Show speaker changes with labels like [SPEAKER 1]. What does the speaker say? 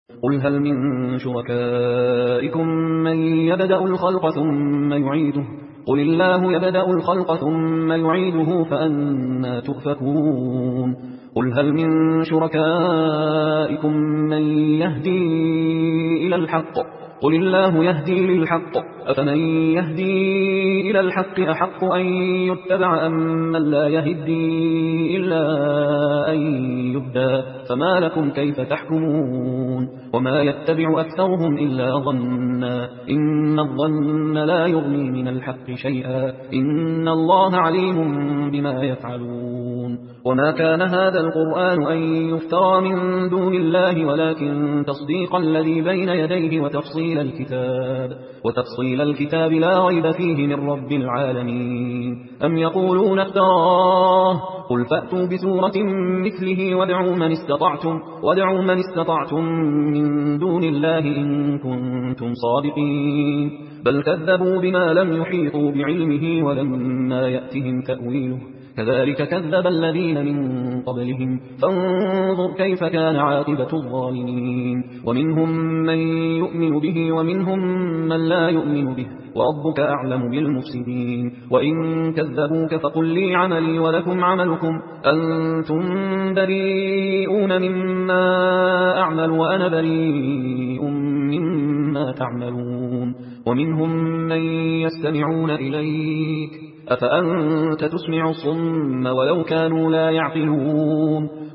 [SPEAKER 1] قل هل من شركائكم من يبدأ الخلق ثم يعيده قل الله يبدأ الخلق ثم يعيده فأنى تؤفكون قل هل من شركائكم من يهدي إلى الحق قل الله يهدي للحق أفمن يهدي إلى الحق أحق أن يتبع أم من لا يهدي إلا أن يهدى فما لكم كيف تحكمون وما يتبع أكثرهم إلا ظنا إن الظن لا يغني من الحق شيئا إن الله عليم بما يفعلون وما كان هذا القرآن أن يفترى من دون الله ولكن تصديق الذي بين يديه وتفصيل الكتاب لا ريب فيه من رب العالمين أم يقولون افتراه قل فأتوا بسورة مثله وادعوا من استطعتم من دون الله إن كنتم صادقين بل كذبوا بما لم يحيطوا بعلمه ولما يأتهم تأويله كذلك كذب الذين من قبلهم فانظر كيف كان عاقبة الظالمين ومنهم من يؤمن به ومنهم من لا يؤمن به وربك أعلم بالمفسدين وإن كذبوك فقل لي عملي ولكم عملكم أنتم بريئون مما أعمل وأنا بريء مما تعملون ومنهم من يستمعون إليك أفأنت تسمع الصم ولو كانوا لا يعقلون